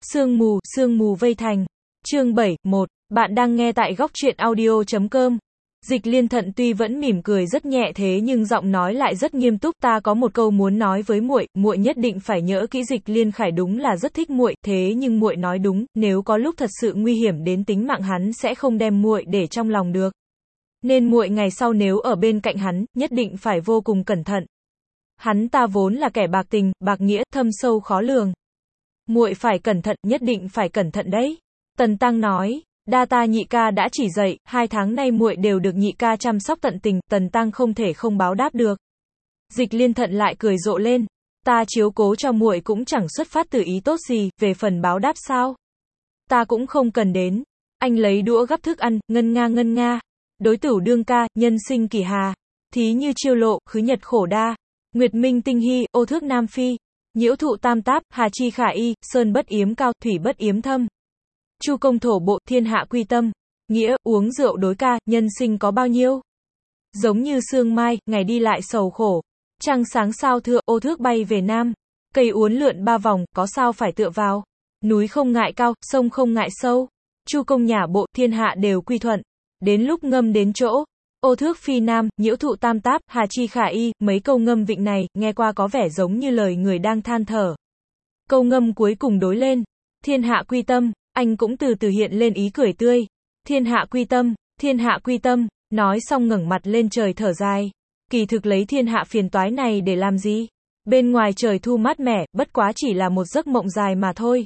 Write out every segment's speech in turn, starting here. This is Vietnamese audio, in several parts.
Sương mù vây thành. Chương 7, 1. Bạn đang nghe tại góc truyện audio.com. Dịch Liên Thận tuy vẫn mỉm cười rất nhẹ thế nhưng giọng nói lại rất nghiêm túc, ta có một câu muốn nói với muội, muội nhất định phải nhớ kỹ. Dịch Liên Khải đúng là rất thích muội, thế nhưng muội nói đúng, nếu có lúc thật sự nguy hiểm đến tính mạng hắn sẽ không đem muội để trong lòng được. Nên muội ngày sau nếu ở bên cạnh hắn, nhất định phải vô cùng cẩn thận. Hắn ta vốn là kẻ bạc tình, bạc nghĩa, thâm sâu khó lường. Muội phải cẩn thận, nhất định phải cẩn thận đấy. Tần Tăng nói, đa ta nhị ca đã chỉ dạy, 2 tháng nay muội đều được nhị ca chăm sóc tận tình, Tần Tăng không thể không báo đáp được. Dịch Liên Thận lại cười rộ lên, ta chiếu cố cho muội cũng chẳng xuất phát từ ý tốt gì, về phần báo đáp sao? Ta cũng không cần đến. Anh lấy đũa gắp thức ăn, ngân nga. Đối tửu đương ca, nhân sinh kỳ hà. Thí như chiêu lộ, khứ nhật khổ đa. Nguyệt minh tinh hy, ô thước nam phi. Nhiễu thụ tam táp, hà chi khả y, sơn bất yếm cao, thủy bất yếm thâm. Chu công thổ bộ, thiên hạ quy tâm. Nghĩa, uống rượu đối ca, nhân sinh có bao nhiêu? Giống như sương mai, ngày đi lại sầu khổ. Trăng sáng sao thưa, ô thước bay về nam. Cây uốn lượn 3 vòng, có sao phải tựa vào. Núi không ngại cao, sông không ngại sâu. Chu công nhả bộ, thiên hạ đều quy thuận. Đến lúc ngâm đến chỗ. Ô thước phi nam, nhiễu thụ tam táp, hà chi khả y, mấy câu ngâm vịnh này, nghe qua có vẻ giống như lời người đang than thở. Câu ngâm cuối cùng đối lên. Thiên hạ quy tâm, anh cũng từ từ hiện lên ý cười tươi. Thiên hạ quy tâm, nói xong ngẩng mặt lên trời thở dài. Kỳ thực lấy thiên hạ phiền toái này để làm gì? Bên ngoài trời thu mát mẻ, bất quá chỉ là một giấc mộng dài mà thôi.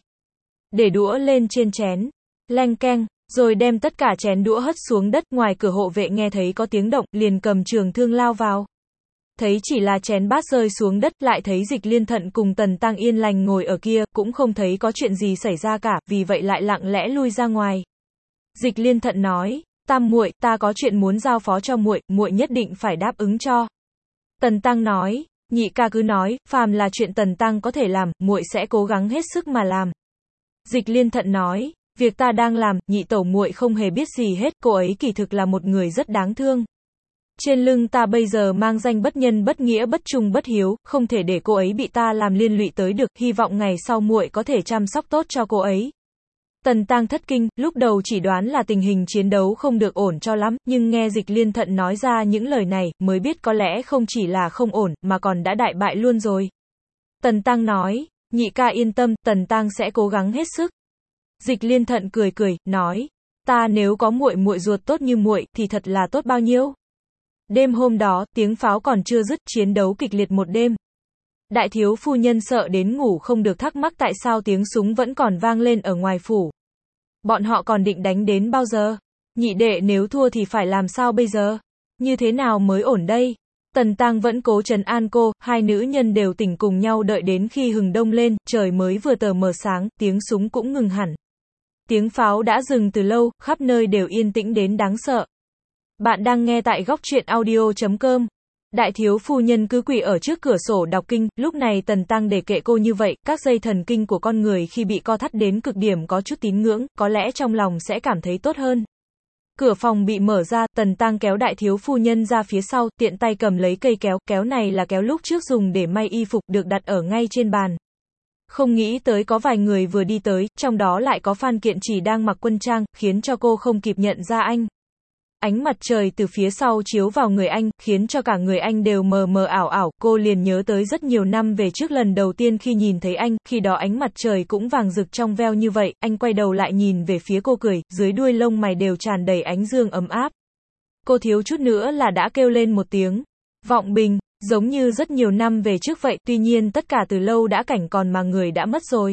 Để đũa lên trên chén. Leng keng. Rồi đem tất cả chén đũa hất xuống đất, ngoài cửa hộ vệ nghe thấy có tiếng động, liền cầm trường thương lao vào. Thấy chỉ là chén bát rơi xuống đất, lại thấy Dịch Liên Thận cùng Tần Tăng yên lành ngồi ở kia, cũng không thấy có chuyện gì xảy ra cả, vì vậy lại lặng lẽ lui ra ngoài. Dịch Liên Thận nói, Tam muội, ta có chuyện muốn giao phó cho muội, muội nhất định phải đáp ứng cho. Tần Tăng nói, nhị ca cứ nói, phàm là chuyện Tần Tăng có thể làm, muội sẽ cố gắng hết sức mà làm. Dịch Liên Thận nói, việc ta đang làm, nhị tẩu muội không hề biết gì hết, cô ấy kỳ thực là một người rất đáng thương. Trên lưng ta bây giờ mang danh bất nhân bất nghĩa bất trung bất hiếu, không thể để cô ấy bị ta làm liên lụy tới được, hy vọng ngày sau muội có thể chăm sóc tốt cho cô ấy. Tần Tăng thất kinh, lúc đầu chỉ đoán là tình hình chiến đấu không được ổn cho lắm, nhưng nghe Dịch Liên Thận nói ra những lời này, mới biết có lẽ không chỉ là không ổn, mà còn đã đại bại luôn rồi. Tần Tăng nói, nhị ca yên tâm, Tần Tăng sẽ cố gắng hết sức. Dịch Liên Thận cười cười, nói, ta nếu có muội ruột tốt như muội, thì thật là tốt bao nhiêu. Đêm hôm đó, tiếng pháo còn chưa dứt, chiến đấu kịch liệt một đêm. Đại thiếu phu nhân sợ đến ngủ không được, thắc mắc tại sao tiếng súng vẫn còn vang lên ở ngoài phủ. Bọn họ còn định đánh đến bao giờ? Nhị đệ nếu thua thì phải làm sao bây giờ? Như thế nào mới ổn đây? Tần Tăng vẫn cố trấn an cô, hai nữ nhân đều tỉnh cùng nhau đợi đến khi hừng đông lên, trời mới vừa tờ mờ sáng, tiếng súng cũng ngừng hẳn. Tiếng pháo đã dừng từ lâu, khắp nơi đều yên tĩnh đến đáng sợ. Bạn đang nghe tại góc truyện audio.com. Đại thiếu phu nhân cứ quỳ ở trước cửa sổ đọc kinh, lúc này Tần Tăng để kệ cô như vậy, các dây thần kinh của con người khi bị co thắt đến cực điểm có chút tín ngưỡng, có lẽ trong lòng sẽ cảm thấy tốt hơn. Cửa phòng bị mở ra, Tần Tăng kéo đại thiếu phu nhân ra phía sau, tiện tay cầm lấy cây kéo, kéo này là kéo lúc trước dùng để may y phục, được đặt ở ngay trên bàn. Không nghĩ tới có vài người vừa đi tới, trong đó lại có Phan Kiện Trì đang mặc quân trang, khiến cho cô không kịp nhận ra anh. Ánh mặt trời từ phía sau chiếu vào người anh, khiến cho cả người anh đều mờ mờ ảo ảo, cô liền nhớ tới rất nhiều năm về trước lần đầu tiên khi nhìn thấy anh, khi đó ánh mặt trời cũng vàng rực trong veo như vậy, anh quay đầu lại nhìn về phía cô cười, dưới đuôi lông mày đều tràn đầy ánh dương ấm áp. Cô thiếu chút nữa là đã kêu lên một tiếng, vọng bình, giống như rất nhiều năm về trước vậy, tuy nhiên tất cả từ lâu đã cảnh còn mà người đã mất rồi.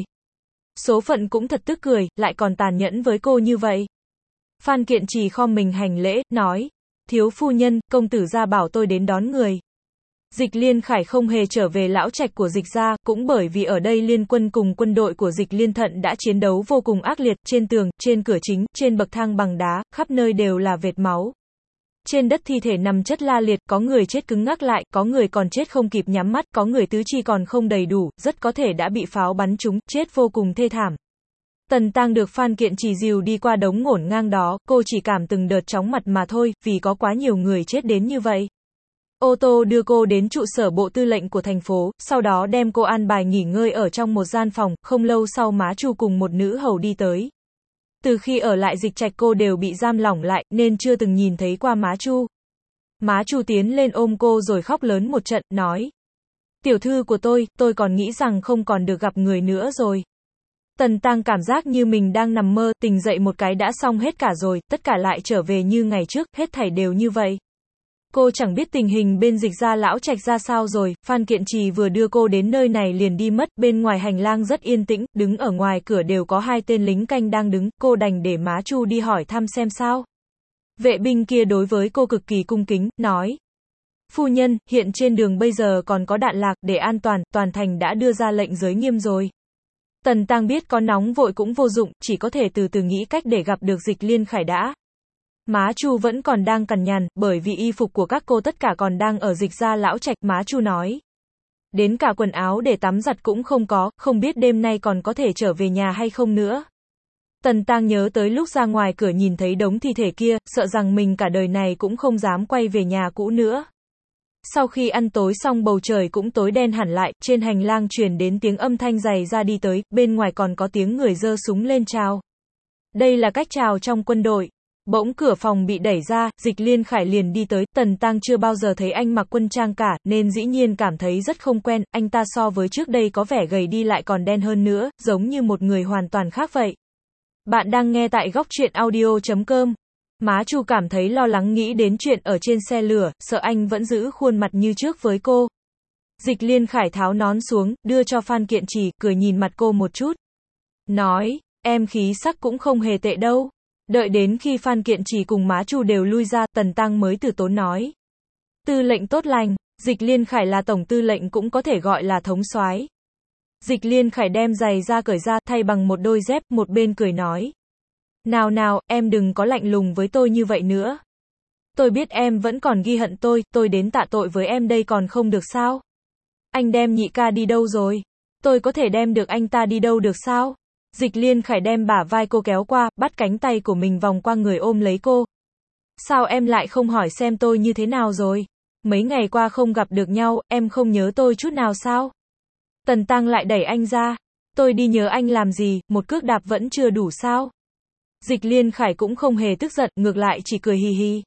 Số phận cũng thật tức cười, lại còn tàn nhẫn với cô như vậy. Phan Kiện Trì khom mình hành lễ, nói, thiếu phu nhân, công tử gia bảo tôi đến đón người. Dịch Liên Khải không hề trở về lão trạch của Dịch gia, cũng bởi vì ở đây liên quân cùng quân đội của Dịch Liên Thận đã chiến đấu vô cùng ác liệt, trên tường, trên cửa chính, trên bậc thang bằng đá, khắp nơi đều là vệt máu. Trên đất thi thể nằm chất la liệt, có người chết cứng ngắc lại, có người còn chết không kịp nhắm mắt, có người tứ chi còn không đầy đủ, rất có thể đã bị pháo bắn trúng, chết vô cùng thê thảm. Tần Tăng được Phan Kiện Trì dìu đi qua đống ngổn ngang đó, cô chỉ cảm từng đợt chóng mặt mà thôi, vì có quá nhiều người chết đến như vậy. Ô tô đưa cô đến trụ sở bộ tư lệnh của thành phố, sau đó đem cô an bài nghỉ ngơi ở trong một gian phòng, không lâu sau má Chu cùng một nữ hầu đi tới. Từ khi ở lại Dịch Trạch cô đều bị giam lỏng lại, nên chưa từng nhìn thấy qua má Chu. Má Chu tiến lên ôm cô rồi khóc lớn một trận, nói. Tiểu thư của tôi còn nghĩ rằng không còn được gặp người nữa rồi. Tần Tăng cảm giác như mình đang nằm mơ, tỉnh dậy một cái đã xong hết cả rồi, tất cả lại trở về như ngày trước, hết thảy đều như vậy. Cô chẳng biết tình hình bên Dịch gia lão trạch ra sao rồi, Phan Kiện Trì vừa đưa cô đến nơi này liền đi mất, bên ngoài hành lang rất yên tĩnh, đứng ở ngoài cửa đều có 2 tên lính canh đang đứng, cô đành để má Chu đi hỏi thăm xem sao. Vệ binh kia đối với cô cực kỳ cung kính, nói. Phu nhân, hiện trên đường bây giờ còn có đạn lạc, để an toàn, toàn thành đã đưa ra lệnh giới nghiêm rồi. Tần Tăng biết có nóng vội cũng vô dụng, chỉ có thể từ từ nghĩ cách để gặp được Dịch Liên Khải đã. Má Chu vẫn còn đang cằn nhằn, bởi vì y phục của các cô tất cả còn đang ở Dịch gia lão trạch, má Chu nói. Đến cả quần áo để tắm giặt cũng không có, không biết đêm nay còn có thể trở về nhà hay không nữa. Tần Tăng nhớ tới lúc ra ngoài cửa nhìn thấy đống thi thể kia, sợ rằng mình cả đời này cũng không dám quay về nhà cũ nữa. Sau khi ăn tối xong bầu trời cũng tối đen hẳn lại, trên hành lang truyền đến tiếng âm thanh dày ra đi tới, bên ngoài còn có tiếng người giơ súng lên chào. Đây là cách chào trong quân đội. Bỗng cửa phòng bị đẩy ra, Dịch Liên Khải liền đi tới, Tần Tăng chưa bao giờ thấy anh mặc quân trang cả, nên dĩ nhiên cảm thấy rất không quen, anh ta so với trước đây có vẻ gầy đi lại còn đen hơn nữa, giống như một người hoàn toàn khác vậy. Bạn đang nghe tại góc truyện audio.com. Má Chu cảm thấy lo lắng nghĩ đến chuyện ở trên xe lửa, sợ anh vẫn giữ khuôn mặt như trước với cô. Dịch Liên Khải tháo nón xuống, đưa cho Phan Kiện Trì, cười nhìn mặt cô một chút. Nói, em khí sắc cũng không hề tệ đâu. Đợi đến khi Phan Kiện Trì cùng má Chu đều lui ra, Tần Tăng mới từ tốn nói. Tư lệnh tốt lành, Dịch Liên Khải là tổng tư lệnh cũng có thể gọi là thống soái. Dịch Liên Khải đem giày ra cởi ra, thay bằng một đôi dép, một bên cười nói. Nào nào, em đừng có lạnh lùng với tôi như vậy nữa. Tôi biết em vẫn còn ghi hận tôi đến tạ tội với em đây còn không được sao? Anh đem nhị ca đi đâu rồi? Tôi có thể đem được anh ta đi đâu được sao? Dịch Liên Khải đem bả vai cô kéo qua, bắt cánh tay của mình vòng qua người ôm lấy cô. Sao em lại không hỏi xem tôi như thế nào rồi? Mấy ngày qua không gặp được nhau, em không nhớ tôi chút nào sao? Tần Tăng lại đẩy anh ra. Tôi đi nhớ anh làm gì, một cước đạp vẫn chưa đủ sao? Dịch Liên Khải cũng không hề tức giận, ngược lại chỉ cười hì hì.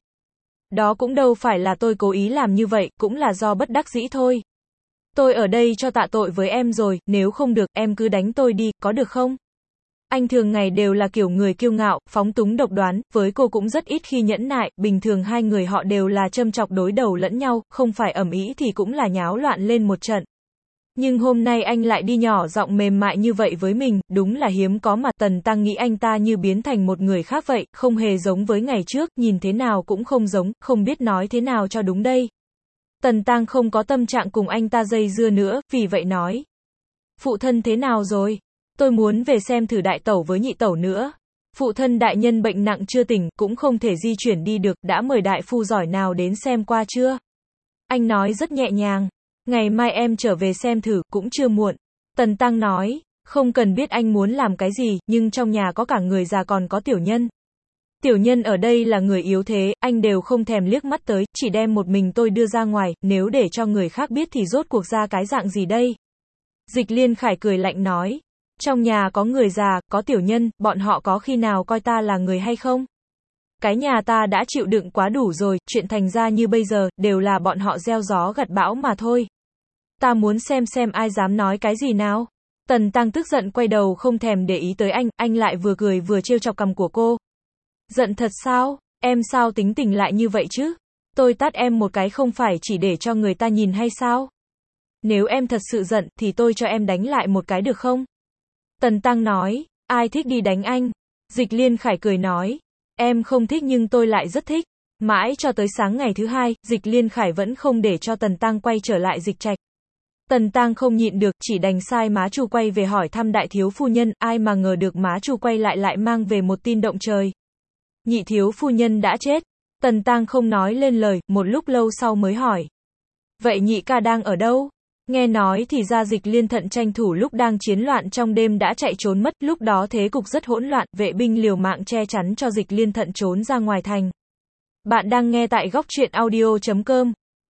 Đó cũng đâu phải là tôi cố ý làm như vậy, cũng là do bất đắc dĩ thôi. Tôi ở đây cho tạ tội với em rồi, nếu không được, em cứ đánh tôi đi, có được không? Anh thường ngày đều là kiểu người kiêu ngạo, phóng túng độc đoán, với cô cũng rất ít khi nhẫn nại, bình thường hai người họ đều là châm chọc đối đầu lẫn nhau, không phải ầm ĩ thì cũng là nháo loạn lên một trận. Nhưng hôm nay anh lại đi nhỏ giọng mềm mại như vậy với mình, đúng là hiếm có mà. Tần Tăng nghĩ anh ta như biến thành một người khác vậy, không hề giống với ngày trước, nhìn thế nào cũng không giống, không biết nói thế nào cho đúng đây. Tần Tăng không có tâm trạng cùng anh ta dây dưa nữa, vì vậy nói. Phụ thân thế nào rồi? Tôi muốn về xem thử đại tẩu với nhị tẩu nữa. Phụ thân đại nhân bệnh nặng chưa tỉnh, cũng không thể di chuyển đi được, đã mời đại phu giỏi nào đến xem qua chưa? Anh nói rất nhẹ nhàng. Ngày mai em trở về xem thử, cũng chưa muộn. Tần Tăng nói, không cần biết anh muốn làm cái gì, nhưng trong nhà có cả người già còn có tiểu nhân. Tiểu nhân ở đây là người yếu thế, anh đều không thèm liếc mắt tới, chỉ đem một mình tôi đưa ra ngoài, nếu để cho người khác biết thì rốt cuộc ra cái dạng gì đây? Dịch Liên Khải cười lạnh nói, trong nhà có người già, có tiểu nhân, bọn họ có khi nào coi ta là người hay không? Cái nhà ta đã chịu đựng quá đủ rồi, chuyện thành ra như bây giờ, đều là bọn họ gieo gió gặt bão mà thôi. Ta muốn xem ai dám nói cái gì nào. Tần Tăng tức giận quay đầu không thèm để ý tới anh lại vừa cười vừa trêu chọc cằm của cô. Giận thật sao? Em sao tính tình lại như vậy chứ? Tôi tát em một cái không phải chỉ để cho người ta nhìn hay sao? Nếu em thật sự giận, thì tôi cho em đánh lại một cái được không? Tần Tăng nói, ai thích đi đánh anh? Dịch Liên Khải cười nói, em không thích nhưng tôi lại rất thích. Mãi cho tới sáng ngày thứ hai, Dịch Liên Khải vẫn không để cho Tần Tăng quay trở lại Dịch Trạch. Tần Tăng không nhịn được, chỉ đành sai má Chu quay về hỏi thăm đại thiếu phu nhân, ai mà ngờ được má Chu quay lại mang về một tin động trời. Nhị thiếu phu nhân đã chết. Tần Tăng không nói lên lời, một lúc lâu sau mới hỏi. Vậy nhị ca đang ở đâu? Nghe nói thì ra Dịch Liên Thận tranh thủ lúc đang chiến loạn trong đêm đã chạy trốn mất, lúc đó thế cục rất hỗn loạn, vệ binh liều mạng che chắn cho Dịch Liên Thận trốn ra ngoài thành. Bạn đang nghe tại góc truyện audio.com.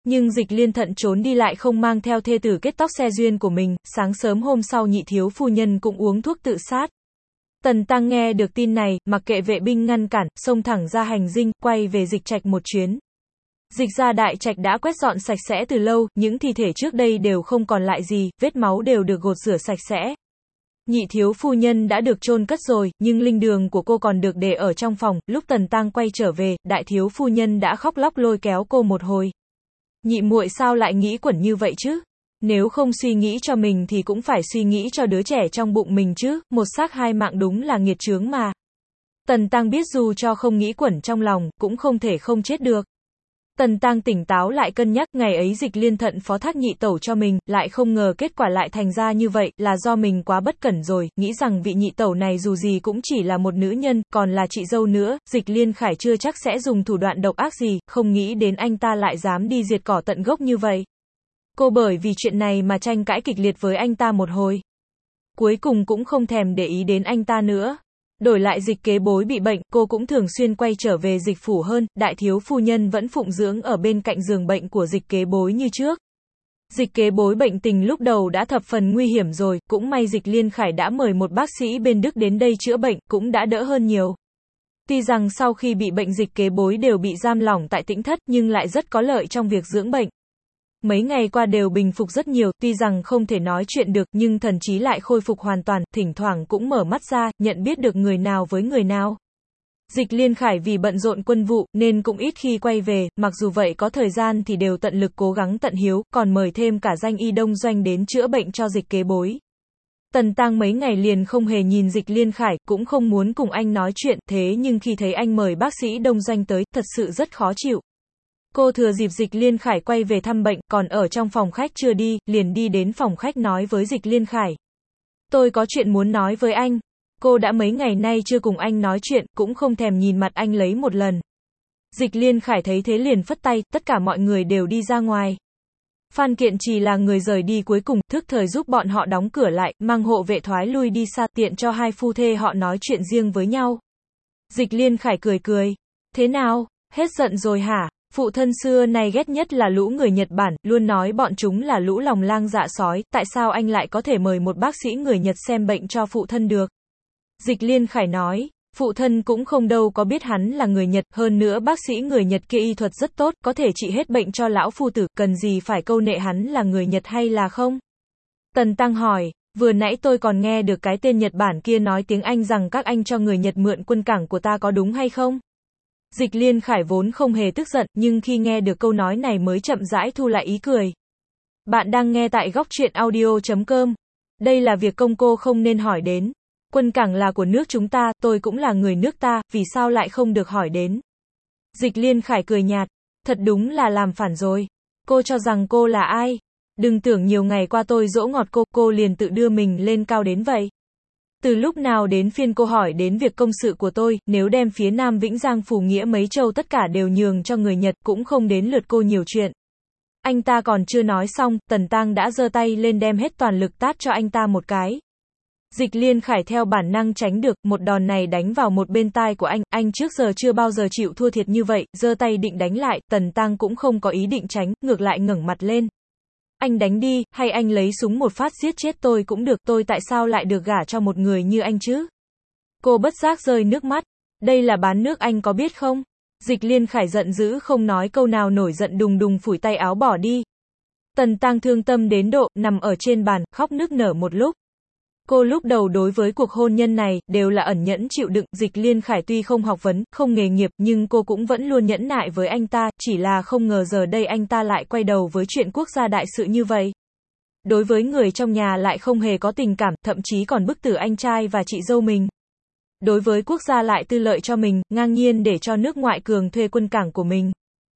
Nhưng Dịch Liên Thận trốn đi lại không mang theo thê tử kết tóc xe duyên của mình, sáng sớm hôm sau nhị thiếu phu nhân cũng uống thuốc tự sát. Tần Tăng nghe được tin này, mặc kệ vệ binh ngăn cản, xông thẳng ra hành dinh, quay về Dịch Trạch một chuyến. Dịch gia đại trạch đã quét dọn sạch sẽ từ lâu, những thi thể trước đây đều không còn lại gì, vết máu đều được gột rửa sạch sẽ. Nhị thiếu phu nhân đã được chôn cất rồi, nhưng linh đường của cô còn được để ở trong phòng. Lúc Tần Tăng quay trở về, đại thiếu phu nhân đã khóc lóc lôi kéo cô một hồi. Nhị muội sao lại nghĩ quẩn như vậy chứ? Nếu không suy nghĩ cho mình thì cũng phải suy nghĩ cho đứa trẻ trong bụng mình chứ, một xác hai mạng đúng là nghiệt chướng mà. Tần Tăng biết dù cho không nghĩ quẩn trong lòng, cũng không thể không chết được. Tần Tăng tỉnh táo lại cân nhắc, ngày ấy Dịch Liên Thận phó thác nhị tẩu cho mình, lại không ngờ kết quả lại thành ra như vậy, là do mình quá bất cẩn rồi, nghĩ rằng vị nhị tẩu này dù gì cũng chỉ là một nữ nhân, còn là chị dâu nữa, Dịch Liên Khải chưa chắc sẽ dùng thủ đoạn độc ác gì, không nghĩ đến anh ta lại dám đi diệt cỏ tận gốc như vậy. Cô bởi vì chuyện này mà tranh cãi kịch liệt với anh ta một hồi. Cuối cùng cũng không thèm để ý đến anh ta nữa. Đổi lại Dịch kế bối bị bệnh, cô cũng thường xuyên quay trở về Dịch phủ hơn, đại thiếu phu nhân vẫn phụng dưỡng ở bên cạnh giường bệnh của Dịch kế bối như trước. Dịch kế bối bệnh tình lúc đầu đã thập phần nguy hiểm rồi, cũng may Dịch Liên Khải đã mời một bác sĩ bên Đức đến đây chữa bệnh, cũng đã đỡ hơn nhiều. Tuy rằng sau khi bị bệnh Dịch kế bối đều bị giam lỏng tại Tĩnh Thất, nhưng lại rất có lợi trong việc dưỡng bệnh. Mấy ngày qua đều bình phục rất nhiều, tuy rằng không thể nói chuyện được, nhưng thần trí lại khôi phục hoàn toàn, thỉnh thoảng cũng mở mắt ra, nhận biết được người nào với người nào. Dịch Liên Khải vì bận rộn quân vụ, nên cũng ít khi quay về, mặc dù vậy có thời gian thì đều tận lực cố gắng tận hiếu, còn mời thêm cả danh y Đông Doanh đến chữa bệnh cho Dịch kế bối. Tần Tăng mấy ngày liền không hề nhìn Dịch Liên Khải, cũng không muốn cùng anh nói chuyện, thế nhưng khi thấy anh mời bác sĩ Đông Doanh tới, thật sự rất khó chịu. Cô thừa dịp Dịch Liên Khải quay về thăm bệnh, còn ở trong phòng khách chưa đi, liền đi đến phòng khách nói với Dịch Liên Khải. Tôi có chuyện muốn nói với anh. Cô đã mấy ngày nay chưa cùng anh nói chuyện, cũng không thèm nhìn mặt anh lấy một lần. Dịch Liên Khải thấy thế liền phất tay, tất cả mọi người đều đi ra ngoài. Phan Kiện Trì là người rời đi cuối cùng, thức thời giúp bọn họ đóng cửa lại, mang hộ vệ thoái lui đi xa, tiện cho hai phu thê họ nói chuyện riêng với nhau. Dịch Liên Khải cười cười. Thế nào, hết giận rồi hả? Phụ thân xưa này ghét nhất là lũ người Nhật Bản, luôn nói bọn chúng là lũ lòng lang dạ sói, tại sao anh lại có thể mời một bác sĩ người Nhật xem bệnh cho phụ thân được? Dịch Liên Khải nói, phụ thân cũng không đâu có biết hắn là người Nhật, hơn nữa bác sĩ người Nhật kia y thuật rất tốt, có thể trị hết bệnh cho lão phu tử, cần gì phải câu nệ hắn là người Nhật hay là không? Tần Tăng hỏi, vừa nãy tôi còn nghe được cái tên Nhật Bản kia nói tiếng Anh rằng các anh cho người Nhật mượn quân cảng của ta có đúng hay không? Dịch Liên Khải vốn không hề tức giận, nhưng khi nghe được câu nói này mới chậm rãi thu lại ý cười. Bạn đang nghe tại góc truyện audio.com. Đây là việc công cô không nên hỏi đến. Quân cảng là của nước chúng ta, tôi cũng là người nước ta, vì sao lại không được hỏi đến? Dịch Liên Khải cười nhạt. Thật đúng là làm phản rồi. Cô cho rằng cô là ai? Đừng tưởng nhiều ngày qua tôi dỗ ngọt cô liền tự đưa mình lên cao đến vậy. Từ lúc nào đến phiên cô hỏi đến việc công sự của tôi, nếu đem phía Nam Vĩnh Giang Phù Nghĩa mấy châu tất cả đều nhường cho người Nhật, cũng không đến lượt cô nhiều chuyện. Anh ta còn chưa nói xong, Tần Tăng đã giơ tay lên đem hết toàn lực tát cho anh ta một cái. Dịch Liên Khải theo bản năng tránh được, một đòn này đánh vào một bên tai của anh trước giờ chưa bao giờ chịu thua thiệt như vậy, giơ tay định đánh lại, Tần Tăng cũng không có ý định tránh, ngược lại ngẩng mặt lên. Anh đánh đi, hay anh lấy súng một phát giết chết tôi cũng được, tôi tại sao lại được gả cho một người như anh chứ? Cô bất giác rơi nước mắt. Đây là bán nước anh có biết không? Dịch Liên Khải giận dữ không nói câu nào, nổi giận đùng đùng phủi tay áo bỏ đi. Tần Tăng thương tâm đến độ, nằm ở trên bàn, khóc nức nở một lúc. Cô lúc đầu đối với cuộc hôn nhân này, đều là ẩn nhẫn chịu đựng, Dịch Liên Khải tuy không học vấn, không nghề nghiệp, nhưng cô cũng vẫn luôn nhẫn nại với anh ta, chỉ là không ngờ giờ đây anh ta lại quay đầu với chuyện quốc gia đại sự như vậy. Đối với người trong nhà lại không hề có tình cảm, thậm chí còn bức tử anh trai và chị dâu mình. Đối với quốc gia lại tư lợi cho mình, ngang nhiên để cho nước ngoại cường thuê quân cảng của mình.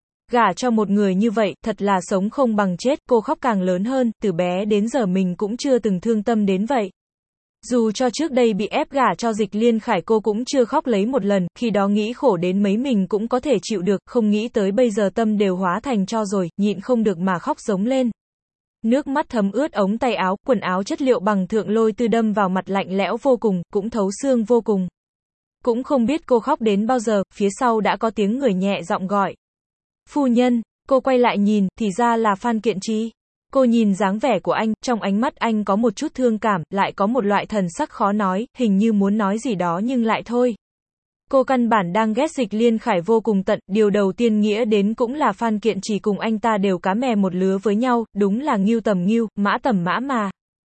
Gả cho một người như vậy, thật là sống không bằng chết, cô khóc càng lớn hơn, từ bé đến giờ mình cũng chưa từng thương tâm đến vậy. Dù cho trước đây bị ép gả cho Dịch Liên Khải cô cũng chưa khóc lấy một lần, khi đó nghĩ khổ đến mấy mình cũng có thể chịu được, không nghĩ tới bây giờ tâm đều hóa thành tro rồi, nhịn không được mà khóc giống lên. Nước mắt thấm ướt ống tay áo, quần áo chất liệu bằng thượng lôi tư đâm vào mặt lạnh lẽo vô cùng, cũng thấu xương vô cùng. Cũng không biết cô khóc đến bao giờ, phía sau đã có tiếng người nhẹ giọng gọi. Phu nhân, Cô quay lại nhìn, thì ra là Phan Kiện Trì. Cô nhìn dáng vẻ của anh, trong ánh mắt anh có một chút thương cảm, lại có một loại thần sắc khó nói, hình như muốn nói gì đó nhưng lại thôi. Cô căn bản đang ghét Dịch Liên Khải vô cùng tận, điều đầu tiên nghĩa đến cũng là Phan Kiện Trì cùng anh ta đều cá mè một lứa với nhau, đúng là ngưu tầm ngưu, mã tầm mã mà.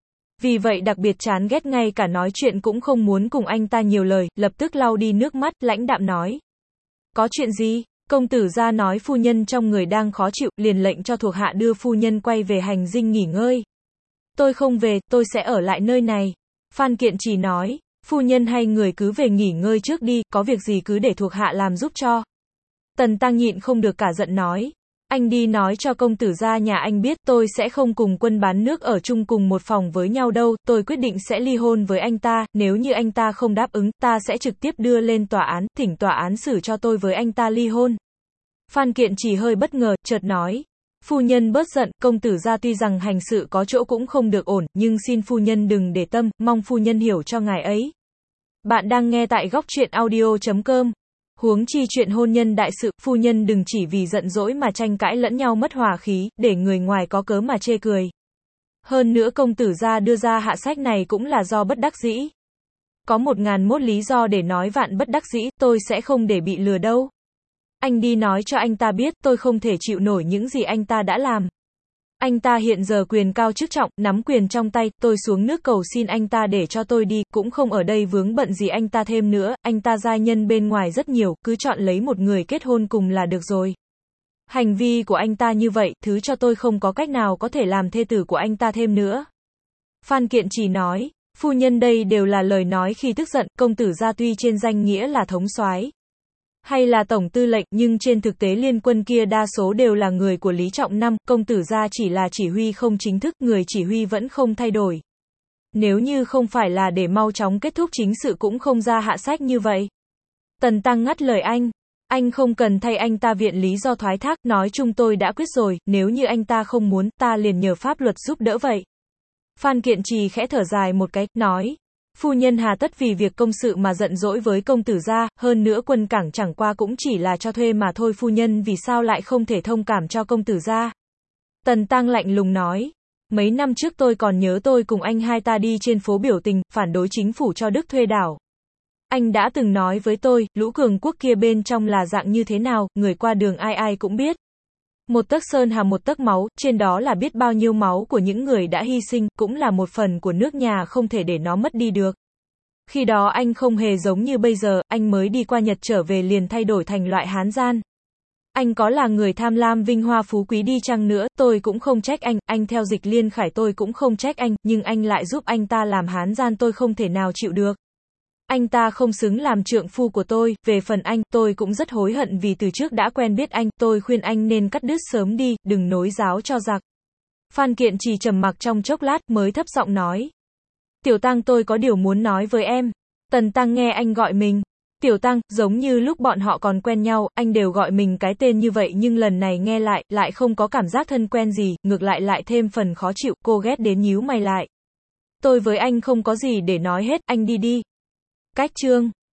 Vì vậy đặc biệt chán ghét, ngay cả nói chuyện cũng không muốn cùng anh ta nhiều lời, lập tức lau đi nước mắt, lãnh đạm nói. Có chuyện gì? Công tử gia nói phu nhân trong người đang khó chịu, liền lệnh cho thuộc hạ đưa phu nhân quay về hành dinh nghỉ ngơi. Tôi không về, tôi sẽ ở lại nơi này. Phan Kiện Trì nói, phu nhân hay người cứ về nghỉ ngơi trước đi, có việc gì cứ để thuộc hạ làm giúp cho. Tần Tăng nhịn không được cả giận nói, anh đi nói cho công tử gia nhà anh biết tôi sẽ không cùng Quân Bán Nước ở chung cùng một phòng với nhau đâu, tôi quyết định sẽ ly hôn với anh ta, nếu như anh ta không đáp ứng, ta sẽ trực tiếp đưa lên tòa án, thỉnh tòa án xử cho tôi với anh ta ly hôn. Phan Kiện Trì hơi bất ngờ, chợt nói, phu nhân bớt giận, công tử gia tuy rằng hành sự có chỗ cũng không được ổn, nhưng xin phu nhân đừng để tâm, mong phu nhân hiểu cho ngài ấy. Bạn đang nghe tại góc truyện audio.com. Huống chi chuyện hôn nhân đại sự, phu nhân đừng chỉ vì giận dỗi mà tranh cãi lẫn nhau mất hòa khí, để người ngoài có cớ mà chê cười. Hơn nữa công tử gia đưa ra hạ sách này cũng là do bất đắc dĩ. Có 1001 lý do để nói vạn bất đắc dĩ, tôi sẽ không để bị lừa đâu. Anh đi nói cho anh ta biết, tôi không thể chịu nổi những gì anh ta đã làm. Anh ta hiện giờ quyền cao chức trọng, nắm quyền trong tay, tôi xuống nước cầu xin anh ta để cho tôi đi, cũng không ở đây vướng bận gì anh ta thêm nữa, anh ta giai nhân bên ngoài rất nhiều, cứ chọn lấy một người kết hôn cùng là được rồi. Hành vi của anh ta như vậy, thứ cho tôi không có cách nào có thể làm thê tử của anh ta thêm nữa. Phan Kiện Trì nói, phu nhân đây đều là lời nói khi tức giận, công tử gia tuy trên danh nghĩa là thống soái hay là tổng tư lệnh, nhưng trên thực tế liên quân kia đa số đều là người của Lý Trọng Năm, công tử gia chỉ là chỉ huy không chính thức, người chỉ huy vẫn không thay đổi. Nếu như không phải là để mau chóng kết thúc chính sự cũng không ra hạ sách như vậy. Tần Tăng ngắt lời anh không cần thay anh ta viện lý do thoái thác, nói chung tôi đã quyết rồi, nếu như anh ta không muốn, ta liền nhờ pháp luật giúp đỡ vậy. Phan Kiện Trì khẽ thở dài một cái, nói. Phu nhân hà tất vì việc công sự mà giận dỗi với công tử gia, hơn nữa Quân Cảng chẳng qua cũng chỉ là cho thuê mà thôi, phu nhân vì sao lại không thể thông cảm cho công tử gia. Tần Tăng lạnh lùng nói, mấy năm trước tôi còn nhớ tôi cùng anh hai ta đi trên phố biểu tình, phản đối chính phủ cho Đức thuê đảo. Anh đã từng nói với tôi, lũ cường quốc kia bên trong là dạng như thế nào, người qua đường ai ai cũng biết. Một tấc sơn hà một tấc máu, trên đó là biết bao nhiêu máu của những người đã hy sinh, cũng là một phần của nước nhà không thể để nó mất đi được. Khi đó anh không hề giống như bây giờ, anh mới đi qua Nhật trở về liền thay đổi thành loại hán gian. Anh có là người tham lam vinh hoa phú quý đi chăng nữa, tôi cũng không trách anh theo Dịch Liên Khải tôi cũng không trách anh, nhưng anh lại giúp anh ta làm hán gian, tôi không thể nào chịu được. Anh ta không xứng làm trượng phu của tôi, về phần anh, tôi cũng rất hối hận vì từ trước đã quen biết anh, tôi khuyên anh nên cắt đứt sớm đi, đừng nối giáo cho giặc. Phan Kiện Trì trầm mặc trong chốc lát mới thấp giọng nói. Tiểu Tăng tôi có điều muốn nói với em. Tần Tăng nghe anh gọi mình. Tiểu Tăng, giống như lúc bọn họ còn quen nhau, anh đều gọi mình cái tên như vậy nhưng lần này nghe lại không có cảm giác thân quen gì, ngược lại thêm phần khó chịu, cô ghét đến nhíu mày lại. Tôi với anh không có gì để nói hết, anh đi đi. Cách chương